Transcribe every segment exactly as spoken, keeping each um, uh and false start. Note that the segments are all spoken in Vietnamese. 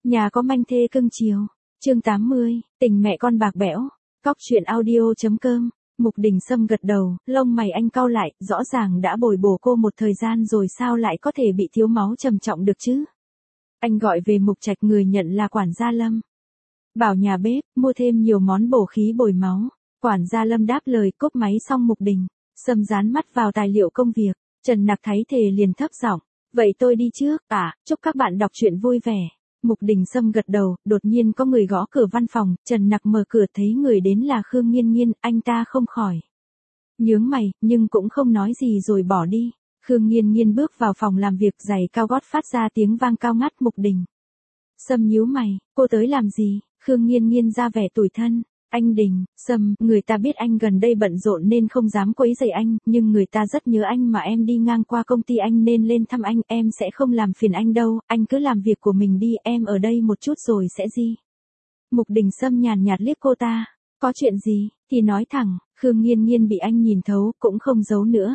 Nhà có manh thê cưng chiều. Chương tám mươi, tình mẹ con bạc bẽo. Cóc truyện audio.com. Mục Đình Sâm gật đầu, lông mày anh cau lại, rõ ràng đã bồi bổ cô một thời gian rồi sao lại có thể bị thiếu máu trầm trọng được chứ? Anh gọi về Mục Trạch, người nhận là quản gia Lâm. Bảo nhà bếp, mua thêm nhiều món bổ khí bồi máu. Quản gia Lâm đáp lời, cúp máy xong Mục Đình Sâm dán mắt vào tài liệu công việc. Trần Nặc thấy thề liền thấp giọng, vậy tôi đi trước, à, chúc các bạn đọc truyện vui vẻ. Mục Đình Sâm gật đầu, đột nhiên có người gõ cửa văn phòng, Trần Nặc mở cửa thấy người đến là Khương Nghiên Nghiên, anh ta không khỏi nhướng mày, nhưng cũng không nói gì rồi bỏ đi. Khương Nghiên Nghiên bước vào phòng làm việc, giày cao gót phát ra tiếng vang cao ngắt. Mục Đình Sâm nhíu mày, cô tới làm gì? Khương Nghiên Nghiên ra vẻ tủi thân. Anh Đình Sâm, người ta biết anh gần đây bận rộn nên không dám quấy rầy anh, nhưng người ta rất nhớ anh mà em đi ngang qua công ty anh nên lên thăm anh, em sẽ không làm phiền anh đâu, anh cứ làm việc của mình đi, em ở đây một chút rồi sẽ đi. Mục Đình Sâm nhàn nhạt liếc cô ta, có chuyện gì, thì nói thẳng. Khương Nghiên Nghiên bị anh nhìn thấu, cũng không giấu nữa.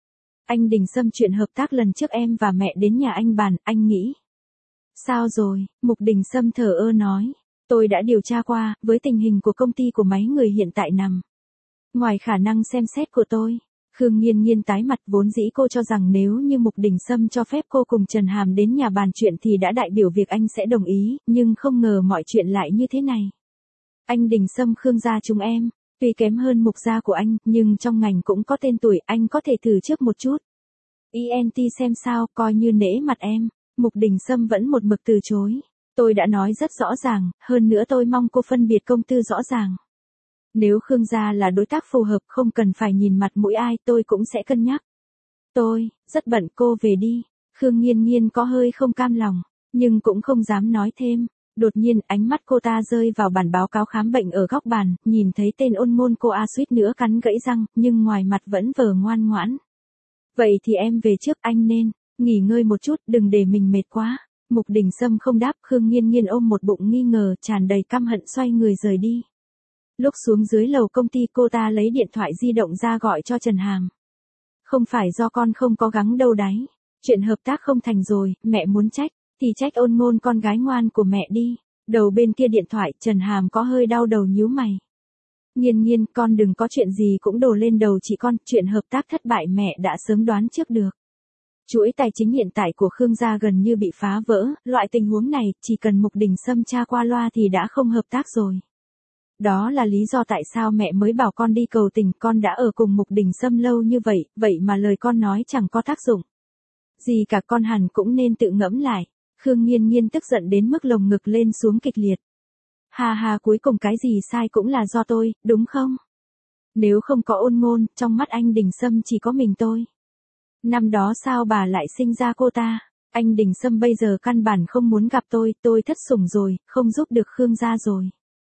Anh Đình Sâm, chuyện hợp tác lần trước em và mẹ đến nhà anh bàn, anh nghĩ sao rồi? Mục Đình Sâm thờ ơ nói. Tôi đã điều tra qua, với tình hình của công ty của mấy người hiện tại nằm ngoài khả năng xem xét của tôi. Khương Nghiên Nghiên tái mặt, vốn dĩ cô cho rằng nếu như Mục Đình Sâm cho phép cô cùng Trần Hàm đến nhà bàn chuyện thì đã đại biểu việc anh sẽ đồng ý, nhưng không ngờ mọi chuyện lại như thế này. Anh Đình Sâm, Khương gia chúng em, tuy kém hơn Mục gia của anh, nhưng trong ngành cũng có tên tuổi, anh có thể thử trước một chút. i en tê xem sao, coi như nể mặt em. Mục Đình Sâm vẫn một mực từ chối. Tôi đã nói rất rõ ràng, hơn nữa tôi mong cô phân biệt công tư rõ ràng. Nếu Khương gia là đối tác phù hợp, không cần phải nhìn mặt mũi ai, tôi cũng sẽ cân nhắc. Tôi rất bận, cô về đi. Khương Nghiên Nghiên có hơi không cam lòng, nhưng cũng không dám nói thêm. Đột nhiên ánh mắt cô ta rơi vào bản báo cáo khám bệnh ở góc bàn, nhìn thấy tên Ôn Ngôn, cô a suýt nữa cắn gãy răng, nhưng ngoài mặt vẫn vờ ngoan ngoãn. Vậy thì em về trước, anh nên nghỉ ngơi một chút, đừng để mình mệt quá. Mục Đình Sâm không đáp. Khương Nghiên Nghiên ôm một bụng nghi ngờ, tràn đầy căm hận xoay người rời đi. Lúc xuống dưới lầu công ty, cô ta lấy điện thoại di động ra gọi cho Trần Hàm. Không phải do con không có gắng đâu đấy. Chuyện hợp tác không thành rồi, mẹ muốn trách, thì trách Ôn Ngôn con gái ngoan của mẹ đi. Đầu bên kia điện thoại, Trần Hàm có hơi đau đầu nhíu mày. Nghiên Nghiên, con đừng có chuyện gì cũng đổ lên đầu chị con, chuyện hợp tác thất bại mẹ đã sớm đoán trước được. Chuỗi tài chính hiện tại của Khương gia gần như bị phá vỡ, loại tình huống này, chỉ cần Mục Đình Sâm tra qua loa thì đã không hợp tác rồi. Đó là lý do tại sao mẹ mới bảo con đi cầu tình, con đã ở cùng Mục Đình Sâm lâu như vậy, vậy mà lời con nói chẳng có tác dụng gì cả, con hẳn cũng nên tự ngẫm lại. Khương Nghiên Nghiên tức giận đến mức lồng ngực lên xuống kịch liệt. Ha ha, cuối cùng cái gì sai cũng là do tôi, đúng không? Nếu không có Ôn Ngôn, trong mắt anh Đình Sâm chỉ có mình tôi. Năm đó sao bà lại sinh ra cô ta? Anh Đình Sâm bây giờ căn bản không muốn gặp tôi, tôi thất sủng rồi, không giúp được Khương gia rồi.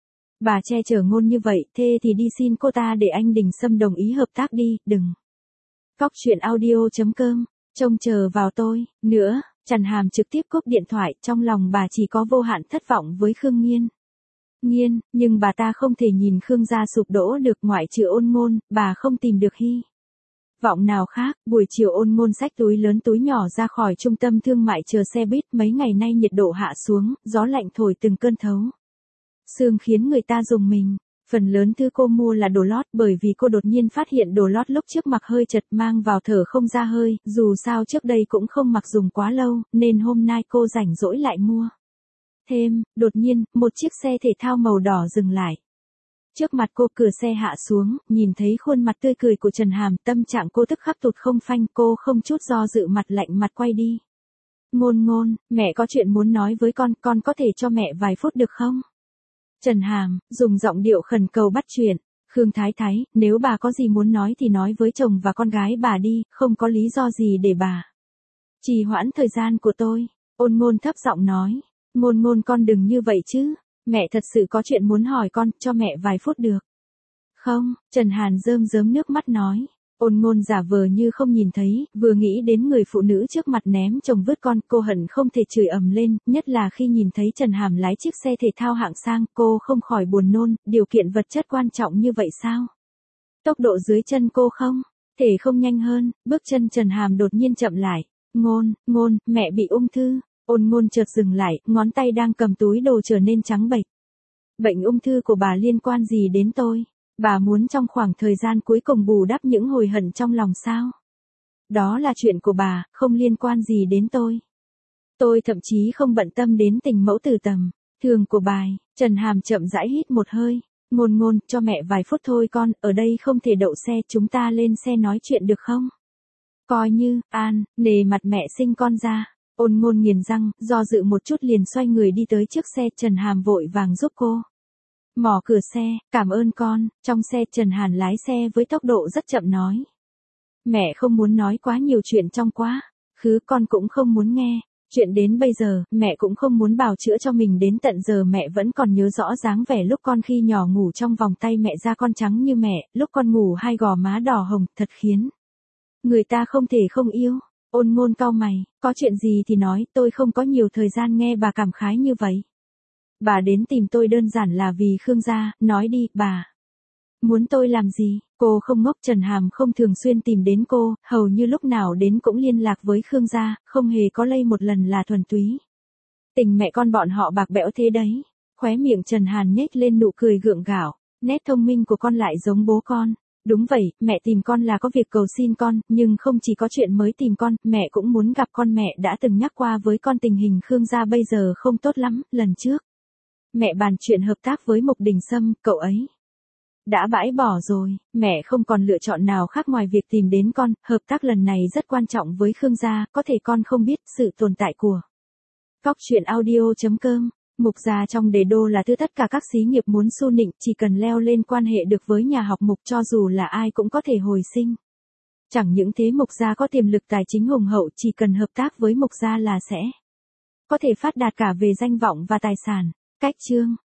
Bà che chở Ngôn như vậy, thế thì đi xin cô ta để anh Đình Sâm đồng ý hợp tác đi, đừng. Cóc truyện audio.com, trông chờ vào tôi, nữa. Trần Hàm trực tiếp cúp điện thoại, trong lòng bà chỉ có vô hạn thất vọng với Khương Nghiên Nghiên, nhưng bà ta không thể nhìn Khương gia sụp đổ được, ngoại trừ Ôn Ngôn, bà không tìm được hy vọng nào khác. Buổi chiều Ôn Ngôn xách túi lớn túi nhỏ ra khỏi trung tâm thương mại chờ xe buýt, mấy ngày nay nhiệt độ hạ xuống, gió lạnh thổi từng cơn thấu sương khiến người ta rùng mình. Phần lớn thứ cô mua là đồ lót, bởi vì cô đột nhiên phát hiện đồ lót lúc trước mặc hơi chật, mang vào thở không ra hơi, dù sao trước đây cũng không mặc dùng quá lâu, nên hôm nay cô rảnh rỗi lại mua thêm. Đột nhiên, một chiếc xe thể thao màu đỏ dừng lại trước mặt cô, cửa xe hạ xuống, nhìn thấy khuôn mặt tươi cười của Trần Hàm, tâm trạng cô tức khắc tụt không phanh, cô không chút do dự mặt lạnh mặt quay đi. Ngôn Ngôn, mẹ có chuyện muốn nói với con, con có thể cho mẹ vài phút được không? Trần Hàm dùng giọng điệu khẩn cầu bắt chuyện. Khương Thái Thái, nếu bà có gì muốn nói thì nói với chồng và con gái bà đi, không có lý do gì để bà trì hoãn thời gian của tôi. Ôn Ngôn thấp giọng nói. Ngôn Ngôn, con đừng như vậy chứ. Mẹ thật sự có chuyện muốn hỏi con, cho mẹ vài phút được không? Trần Hàn rơm rớm nước mắt nói. Ôn Ngôn giả vờ như không nhìn thấy, vừa nghĩ đến người phụ nữ trước mặt ném chồng vứt con, cô hận không thể chửi ầm lên, nhất là khi nhìn thấy Trần Hàm lái chiếc xe thể thao hạng sang, cô không khỏi buồn nôn, điều kiện vật chất quan trọng như vậy sao? Tốc độ dưới chân cô không thể không nhanh hơn. Bước chân Trần Hàm đột nhiên chậm lại. Ngôn, Ngôn, mẹ bị ung thư. Ôn Ngôn chợt dừng lại, ngón tay đang cầm túi đồ trở nên trắng bệch. Bệnh ung thư của bà liên quan gì đến tôi? Bà muốn trong khoảng thời gian cuối cùng bù đắp những hồi hận trong lòng sao? Đó là chuyện của bà, không liên quan gì đến tôi. Tôi thậm chí không bận tâm đến tình mẫu tử tầm thường của bài. Trần Hàm chậm rãi hít một hơi. Ngôn Ngôn, cho mẹ vài phút thôi con, ở đây không thể đậu xe, chúng ta lên xe nói chuyện được không? Coi như, An, nề mặt mẹ sinh con ra. Ôn Ngôn nghiền răng, do dự một chút liền xoay người đi tới trước xe. Trần Hàm vội vàng giúp cô mỏ cửa xe. Cảm ơn con. Trong xe Trần Hàn lái xe với tốc độ rất chậm nói. Mẹ không muốn nói quá nhiều chuyện trong quá khứ, con cũng không muốn nghe. Chuyện đến bây giờ, mẹ cũng không muốn bào chữa cho mình, đến tận giờ mẹ vẫn còn nhớ rõ dáng vẻ lúc con khi nhỏ ngủ trong vòng tay mẹ, da con trắng như mẹ, lúc con ngủ hai gò má đỏ hồng, thật khiến người ta không thể không yêu. Ôn Ngôn cau mày, có chuyện gì thì nói, tôi không có nhiều thời gian nghe bà cảm khái như vậy. Bà đến tìm tôi đơn giản là vì Khương gia, nói đi, bà muốn tôi làm gì? Cô không ngốc. Trần Hàm không thường xuyên tìm đến cô, hầu như lúc nào đến cũng liên lạc với Khương gia, không hề có lây một lần là thuần túy tình mẹ con bọn họ bạc bẽo thế đấy. Khóe miệng Trần Hàn nhếch lên nụ cười gượng gạo, nét thông minh của con lại giống bố con. Đúng vậy, mẹ tìm con là có việc cầu xin con, nhưng không chỉ có chuyện mới tìm con, mẹ cũng muốn gặp con. Mẹ đã từng nhắc qua với con tình hình Khương gia bây giờ không tốt lắm, lần trước mẹ bàn chuyện hợp tác với Mục Đình Sâm, cậu ấy đã bãi bỏ rồi. Mẹ không còn lựa chọn nào khác ngoài việc tìm đến con. Hợp tác lần này rất quan trọng với Khương gia, có thể con không biết sự tồn tại của Cóc truyện audio chấm com. Mục gia trong đế đô là thứ tất cả các xí nghiệp muốn xu nịnh, chỉ cần leo lên quan hệ được với nhà học Mục, cho dù là ai cũng có thể hồi sinh. Chẳng những thế, Mục gia có tiềm lực tài chính hùng hậu, chỉ cần hợp tác với Mục gia là sẽ có thể phát đạt cả về danh vọng và tài sản. Cách chương